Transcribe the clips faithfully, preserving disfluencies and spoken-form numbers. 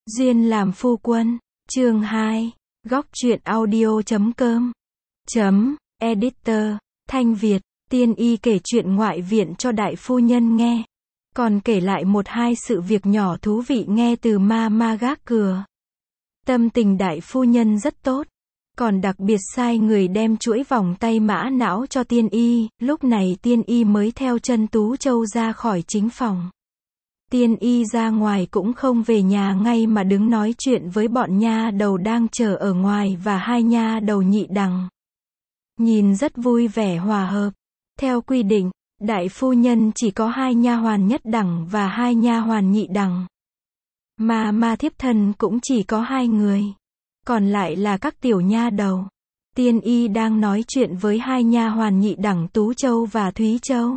Duyên làm phu quân, chương hai, góc truyện audio chấm com, chấm, editor, Thanh Việt, Tiên Y kể chuyện ngoại viện cho đại phu nhân nghe. Còn kể lại một hai sự việc nhỏ thú vị nghe từ ma ma gác cửa. Tâm tình đại phu nhân rất tốt. Còn đặc biệt sai người đem chuỗi vòng tay mã não cho Tiên Y, lúc này Tiên Y mới theo chân Tú Châu ra khỏi chính phòng. Tiên Y ra ngoài cũng không về nhà ngay mà đứng nói chuyện với bọn nha đầu đang chờ ở ngoài và hai nha đầu nhị đằng. Nhìn rất vui vẻ hòa hợp. Theo quy định, đại phu nhân chỉ có hai nha hoàn nhất đẳng và hai nha hoàn nhị đẳng. Mà ma thiếp thân cũng chỉ có hai người. Còn lại là các tiểu nha đầu. Tiên Y đang nói chuyện với hai nha hoàn nhị đẳng Tú Châu và Thúy Châu.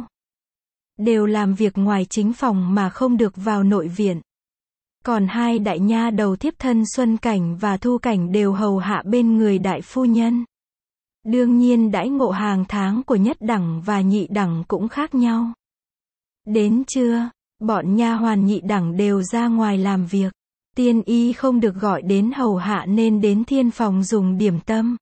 Đều làm việc ngoài chính phòng mà không được vào nội viện. Còn hai đại nha đầu thiếp thân Xuân Cảnh và Thu Cảnh đều hầu hạ bên người đại phu nhân. Đương nhiên đãi ngộ hàng tháng của nhất đẳng và nhị đẳng cũng khác nhau. Đến trưa, bọn nha hoàn nhị đẳng đều ra ngoài làm việc. Tiên Y không được gọi đến hầu hạ nên đến thiên phòng dùng điểm tâm.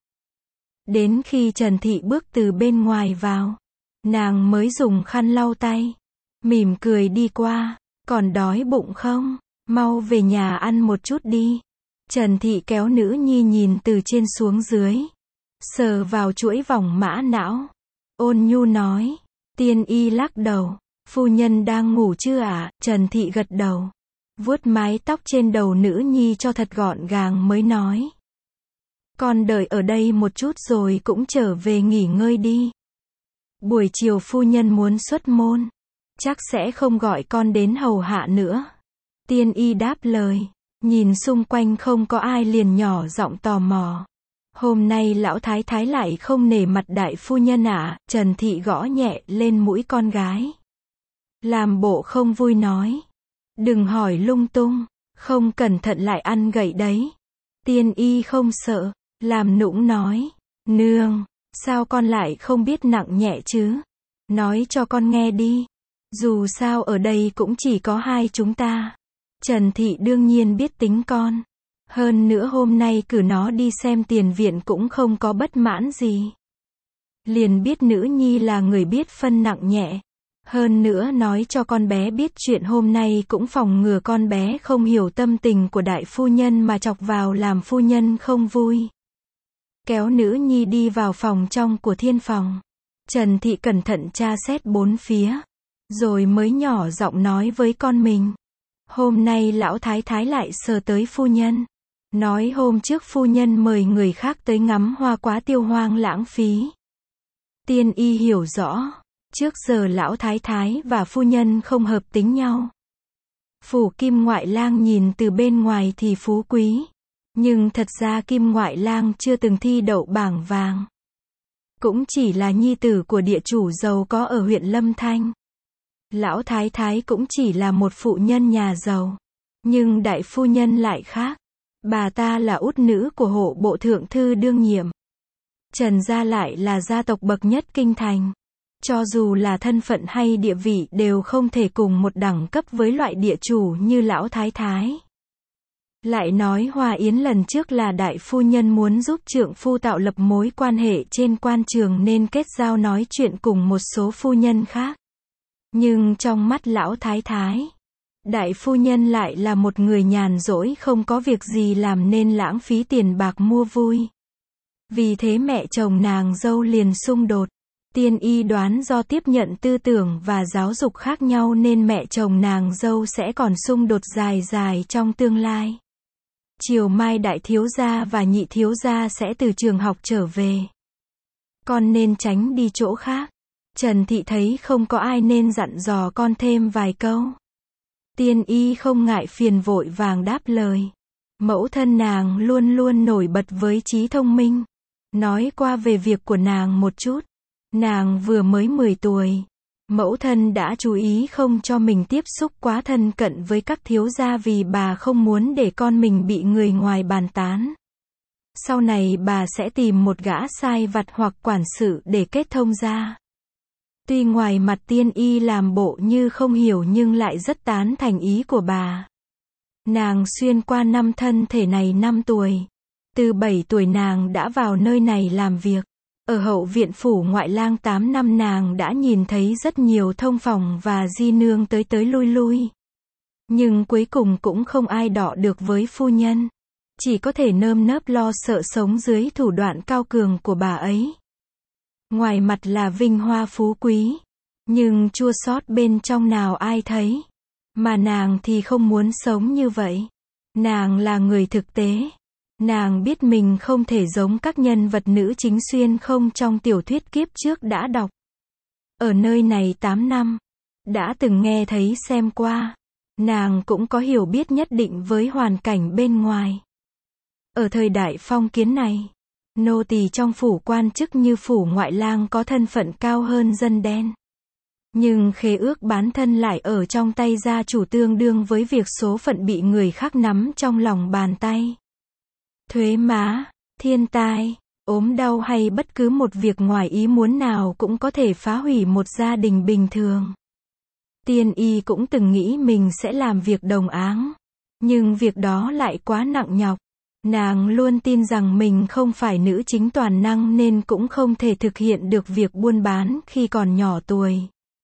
Đến khi Trần Thị bước từ bên ngoài vào, nàng mới dùng khăn lau tay, mỉm cười đi qua, còn đói bụng không? Mau về nhà ăn một chút đi. Trần Thị kéo nữ nhi nhìn từ trên xuống dưới, sờ vào chuỗi vòng mã não, ôn nhu nói. Tiên Y lắc đầu, phu nhân đang ngủ chưa ạ? Trần Thị gật đầu, vuốt mái tóc trên đầu nữ nhi cho thật gọn gàng mới nói. Con đợi ở đây một chút rồi cũng trở về nghỉ ngơi đi. Buổi chiều phu nhân muốn xuất môn, chắc sẽ không gọi con đến hầu hạ nữa. Tiên Y đáp lời, nhìn xung quanh không có ai liền nhỏ giọng tò mò. Hôm nay lão thái thái lại không nể mặt đại phu nhân ạ? Trần Thị gõ nhẹ lên mũi con gái, làm bộ không vui nói. Đừng hỏi lung tung, không cẩn thận lại ăn gậy đấy. Tiên Y không sợ, làm nũng nói. Nương, sao con lại không biết nặng nhẹ chứ? Nói cho con nghe đi. Dù sao ở đây cũng chỉ có hai chúng ta. Trần Thị đương nhiên biết tính con. Hơn nữa hôm nay cử nó đi xem tiền viện cũng không có bất mãn gì. Liền biết nữ nhi là người biết phân nặng nhẹ. Hơn nữa nói cho con bé biết chuyện hôm nay cũng phòng ngừa con bé không hiểu tâm tình của đại phu nhân mà chọc vào làm phu nhân không vui. Kéo nữ nhi đi vào phòng trong của thiên phòng. Trần Thị cẩn thận tra xét bốn phía, rồi mới nhỏ giọng nói với con mình. Hôm nay lão thái thái lại sờ tới phu nhân. Nói hôm trước phu nhân mời người khác tới ngắm hoa quá tiêu hoang lãng phí. Tiên Y hiểu rõ, trước giờ lão thái thái và phu nhân không hợp tính nhau. Phủ Kim Ngoại Lang nhìn từ bên ngoài thì phú quý. Nhưng thật ra Kim Ngoại Lang chưa từng thi đậu bảng vàng. Cũng chỉ là nhi tử của địa chủ giàu có ở huyện Lâm Thanh. Lão thái thái cũng chỉ là một phụ nhân nhà giàu. Nhưng đại phu nhân lại khác. Bà ta là út nữ của hộ bộ thượng thư đương nhiệm. Trần gia lại là gia tộc bậc nhất kinh thành. Cho dù là thân phận hay địa vị đều không thể cùng một đẳng cấp với loại địa chủ như lão thái thái. Lại nói Hoa Yến lần trước là đại phu nhân muốn giúp trượng phu tạo lập mối quan hệ trên quan trường nên kết giao nói chuyện cùng một số phu nhân khác. Nhưng trong mắt lão thái thái, đại phu nhân lại là một người nhàn rỗi không có việc gì làm nên lãng phí tiền bạc mua vui. Vì thế mẹ chồng nàng dâu liền xung đột. Tiên Y đoán do tiếp nhận tư tưởng và giáo dục khác nhau nên mẹ chồng nàng dâu sẽ còn xung đột dài dài trong tương lai. Chiều mai đại thiếu gia và nhị thiếu gia sẽ từ trường học trở về. Con nên tránh đi chỗ khác. Trần Thị thấy không có ai nên dặn dò con thêm vài câu. Tiên Y không ngại phiền vội vàng đáp lời. Mẫu thân nàng luôn luôn nổi bật với trí thông minh. Nói qua về việc của nàng một chút. Nàng vừa mới mười tuổi. Mẫu thân đã chú ý không cho mình tiếp xúc quá thân cận với các thiếu gia vì bà không muốn để con mình bị người ngoài bàn tán. Sau này bà sẽ tìm một gã sai vặt hoặc quản sự để kết thông gia. Tuy ngoài mặt Tiên Y làm bộ như không hiểu nhưng lại rất tán thành ý của bà. Nàng xuyên qua năm thân thể này năm tuổi. Từ bảy tuổi nàng đã vào nơi này làm việc. Ở hậu viện phủ ngoại lang tám năm nàng đã nhìn thấy rất nhiều thông phòng và di nương tới tới lui lui. Nhưng cuối cùng cũng không ai đọ được với phu nhân. Chỉ có thể nơm nớp lo sợ sống dưới thủ đoạn cao cường của bà ấy. Ngoài mặt là vinh hoa phú quý. Nhưng chua xót bên trong nào ai thấy. Mà nàng thì không muốn sống như vậy. Nàng là người thực tế. Nàng biết mình không thể giống các nhân vật nữ chính xuyên không trong tiểu thuyết kiếp trước đã đọc. Ở nơi này tám năm. Đã từng nghe thấy xem qua. Nàng cũng có hiểu biết nhất định với hoàn cảnh bên ngoài. Ở thời đại phong kiến này, nô tỳ trong phủ quan chức như phủ ngoại lang có thân phận cao hơn dân đen. Nhưng khế ước bán thân lại ở trong tay gia chủ tương đương với việc số phận bị người khác nắm trong lòng bàn tay. Thuế má, thiên tai, ốm đau hay bất cứ một việc ngoài ý muốn nào cũng có thể phá hủy một gia đình bình thường. Tiên y cũng từng nghĩ mình sẽ làm việc đồng áng. Nhưng việc đó lại quá nặng nhọc. Nàng luôn tin rằng mình không phải nữ chính toàn năng nên cũng không thể thực hiện được việc buôn bán khi còn nhỏ tuổi.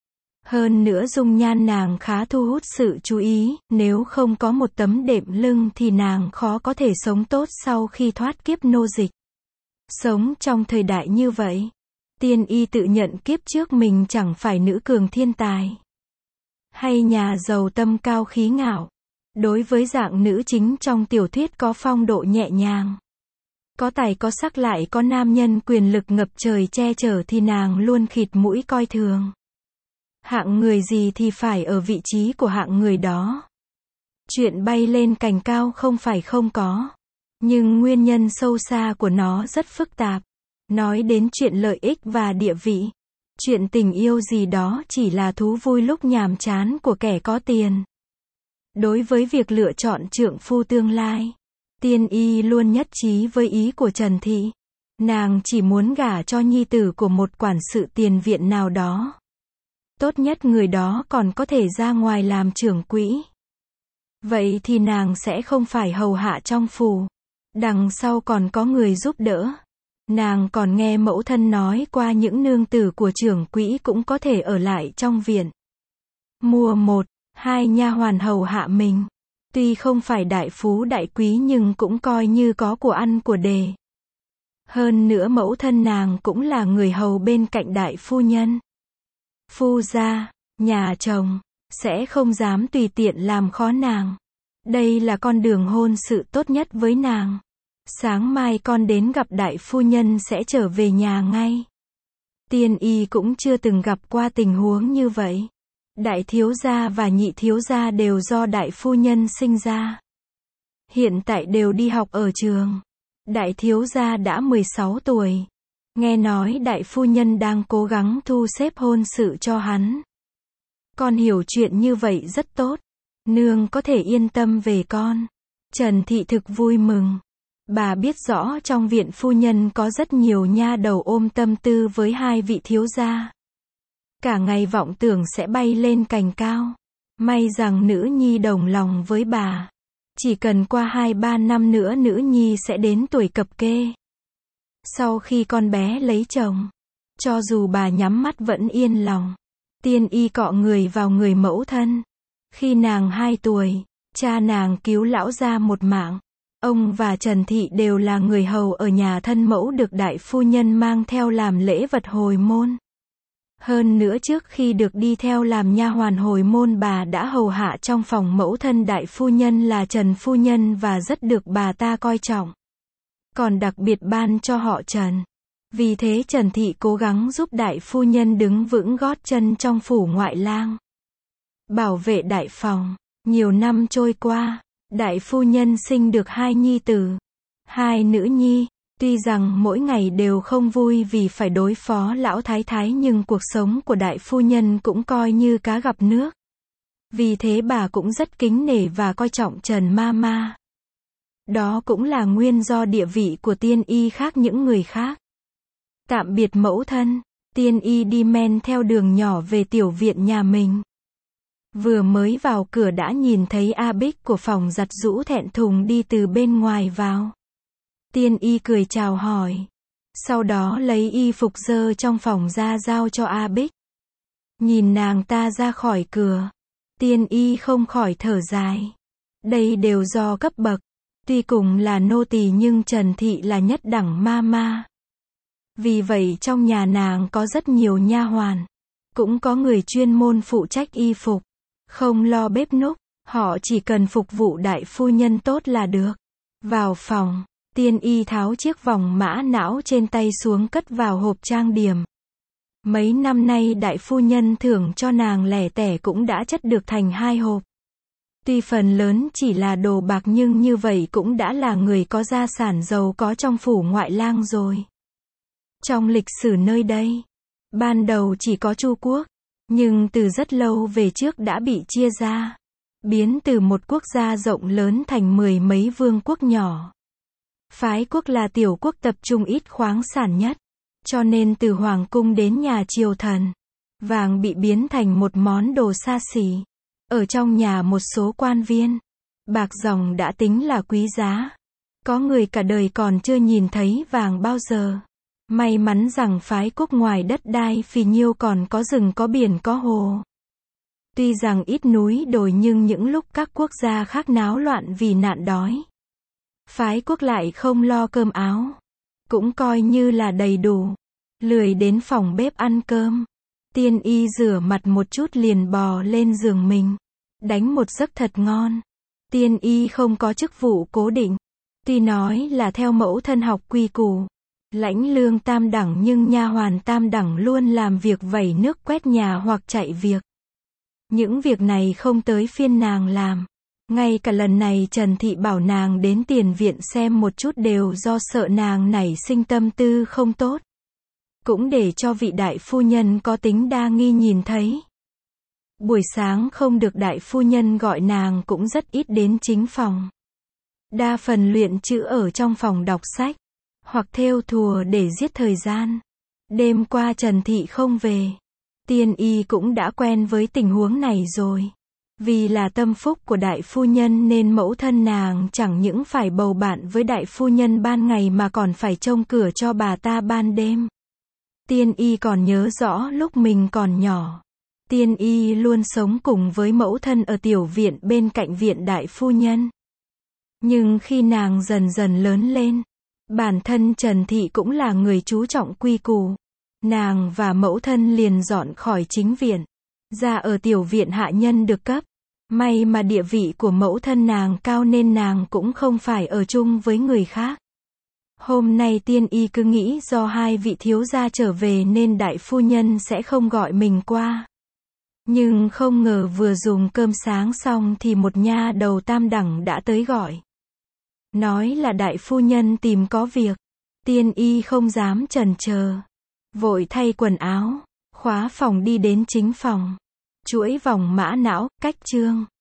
Hơn nữa dung nhan nàng khá thu hút sự chú ý, nếu không có một tấm đệm lưng thì nàng khó có thể sống tốt sau khi thoát kiếp nô dịch. Sống trong thời đại như vậy, tiên y tự nhận kiếp trước mình chẳng phải nữ cường thiên tài. Hay nhà giàu tâm cao khí ngạo. Đối với dạng nữ chính trong tiểu thuyết có phong độ nhẹ nhàng. Có tài có sắc lại có nam nhân quyền lực ngập trời che chở thì nàng luôn khịt mũi coi thường. Hạng người gì thì phải ở vị trí của hạng người đó. Chuyện bay lên cành cao không phải không có. Nhưng nguyên nhân sâu xa của nó rất phức tạp. Nói đến chuyện lợi ích và địa vị. Chuyện tình yêu gì đó chỉ là thú vui lúc nhàm chán của kẻ có tiền. Đối với việc lựa chọn trượng phu tương lai, tiên y luôn nhất trí với ý của Trần Thị. Nàng chỉ muốn gả cho nhi tử của một quản sự tiền viện nào đó. Tốt nhất người đó còn có thể ra ngoài làm trưởng quỹ. Vậy thì nàng sẽ không phải hầu hạ trong phủ. Đằng sau còn có người giúp đỡ. Nàng còn nghe mẫu thân nói qua những nương tử của trưởng quỹ cũng có thể ở lại trong viện. Mùa một, hai nha hoàn hầu hạ mình. Tuy không phải đại phú đại quý nhưng cũng coi như có của ăn của đề. Hơn nữa mẫu thân nàng cũng là người hầu bên cạnh đại phu nhân. Phu gia, nhà chồng, sẽ không dám tùy tiện làm khó nàng. Đây là con đường hôn sự tốt nhất với nàng. Sáng mai con đến gặp đại phu nhân sẽ trở về nhà ngay. Tiên y cũng chưa từng gặp qua tình huống như vậy. Đại thiếu gia và nhị thiếu gia đều do đại phu nhân sinh ra. Hiện tại đều đi học ở trường. Đại thiếu gia đã mười sáu tuổi. Nghe nói đại phu nhân đang cố gắng thu xếp hôn sự cho hắn. Con hiểu chuyện như vậy rất tốt. Nương có thể yên tâm về con. Trần Thị thực vui mừng. Bà biết rõ trong viện phu nhân có rất nhiều nha đầu ôm tâm tư với hai vị thiếu gia. Cả ngày vọng tưởng sẽ bay lên cành cao. May rằng nữ nhi đồng lòng với bà. Chỉ cần qua hai ba năm nữa nữ nhi sẽ đến tuổi cập kê. Sau khi con bé lấy chồng, cho dù bà nhắm mắt vẫn yên lòng. Tiên y cọ người vào người mẫu thân. Khi nàng hai tuổi, cha nàng cứu lão gia một mạng. Ông và Trần Thị đều là người hầu ở nhà thân mẫu được đại phu nhân mang theo làm lễ vật hồi môn. Hơn nữa trước khi được đi theo làm nha hoàn hồi môn bà đã hầu hạ trong phòng mẫu thân đại phu nhân là Trần phu nhân và rất được bà ta coi trọng. Còn đặc biệt ban cho họ Trần. Vì thế Trần Thị cố gắng giúp đại phu nhân đứng vững gót chân trong phủ ngoại lang. Bảo vệ đại phòng. Nhiều năm trôi qua, đại phu nhân sinh được hai nhi tử, hai nữ nhi. Tuy rằng mỗi ngày đều không vui vì phải đối phó lão thái thái nhưng cuộc sống của đại phu nhân cũng coi như cá gặp nước. Vì thế bà cũng rất kính nể và coi trọng Trần ma ma. Đó cũng là nguyên do địa vị của tiên y khác những người khác. Tạm biệt mẫu thân, tiên y đi men theo đường nhỏ về tiểu viện nhà mình. Vừa mới vào cửa đã nhìn thấy A Bích của phòng giặt giũ thẹn thùng đi từ bên ngoài vào. Tiên y cười chào hỏi. Sau đó lấy y phục dơ trong phòng ra giao cho A Bích. Nhìn nàng ta ra khỏi cửa. Tiên y không khỏi thở dài. Đây đều do cấp bậc. Tuy cùng là nô tỳ nhưng Trần Thị là nhất đẳng ma ma. Vì vậy trong nhà nàng có rất nhiều nha hoàn. Cũng có người chuyên môn phụ trách y phục. Không lo bếp núc. Họ chỉ cần phục vụ đại phu nhân tốt là được. Vào phòng. Tiên y tháo chiếc vòng mã não trên tay xuống cất vào hộp trang điểm. Mấy năm nay đại phu nhân thưởng cho nàng lẻ tẻ cũng đã chất được thành hai hộp. Tuy phần lớn chỉ là đồ bạc nhưng như vậy cũng đã là người có gia sản giàu có trong phủ ngoại lang rồi. Trong lịch sử nơi đây, ban đầu chỉ có Chu quốc, nhưng từ rất lâu về trước đã bị chia ra, biến từ một quốc gia rộng lớn thành mười mấy vương quốc nhỏ. Phái quốc là tiểu quốc tập trung ít khoáng sản nhất, cho nên từ hoàng cung đến nhà triều thần, vàng bị biến thành một món đồ xa xỉ. Ở trong nhà một số quan viên, bạc dòng đã tính là quý giá. Có người cả đời còn chưa nhìn thấy vàng bao giờ. May mắn rằng phái quốc ngoài đất đai phì nhiêu còn có rừng có biển có hồ. Tuy rằng ít núi đồi nhưng những lúc các quốc gia khác náo loạn vì nạn đói, phái quốc lại không lo cơm áo. Cũng coi như là đầy đủ. Lười đến phòng bếp ăn cơm. Tiên y rửa mặt một chút liền bò lên giường mình. Đánh một giấc thật ngon. Tiên y không có chức vụ cố định. Tuy nói là theo mẫu thân học quy củ. Lãnh lương tam đẳng nhưng nha hoàn tam đẳng luôn làm việc vẩy nước quét nhà hoặc chạy việc. Những việc này không tới phiên nàng làm. Ngay cả lần này Trần Thị bảo nàng đến tiền viện xem một chút đều do sợ nàng nảy sinh tâm tư không tốt. Cũng để cho vị đại phu nhân có tính đa nghi nhìn thấy. Buổi sáng không được đại phu nhân gọi nàng cũng rất ít đến chính phòng. Đa phần luyện chữ ở trong phòng đọc sách, hoặc thêu thùa để giết thời gian. Đêm qua Trần Thị không về. Tiên y cũng đã quen với tình huống này rồi. Vì là tâm phúc của đại phu nhân nên mẫu thân nàng chẳng những phải bầu bạn với đại phu nhân ban ngày mà còn phải trông cửa cho bà ta ban đêm. Tiên y còn nhớ rõ lúc mình còn nhỏ. Tiên y luôn sống cùng với mẫu thân ở tiểu viện bên cạnh viện đại phu nhân. Nhưng khi nàng dần dần lớn lên, bản thân Trần Thị cũng là người chú trọng quy củ. Nàng và mẫu thân liền dọn khỏi chính viện, ra ở tiểu viện hạ nhân được cấp. May mà địa vị của mẫu thân nàng cao nên nàng cũng không phải ở chung với người khác. Hôm nay tiên y cứ nghĩ do hai vị thiếu gia trở về nên đại phu nhân sẽ không gọi mình qua. Nhưng không ngờ vừa dùng cơm sáng xong thì một nha đầu tam đẳng đã tới gọi. Nói là đại phu nhân tìm có việc. Tiên y không dám chần chờ. Vội thay quần áo, khóa phòng đi đến chính phòng. Chuỗi vòng mã não, cách chương.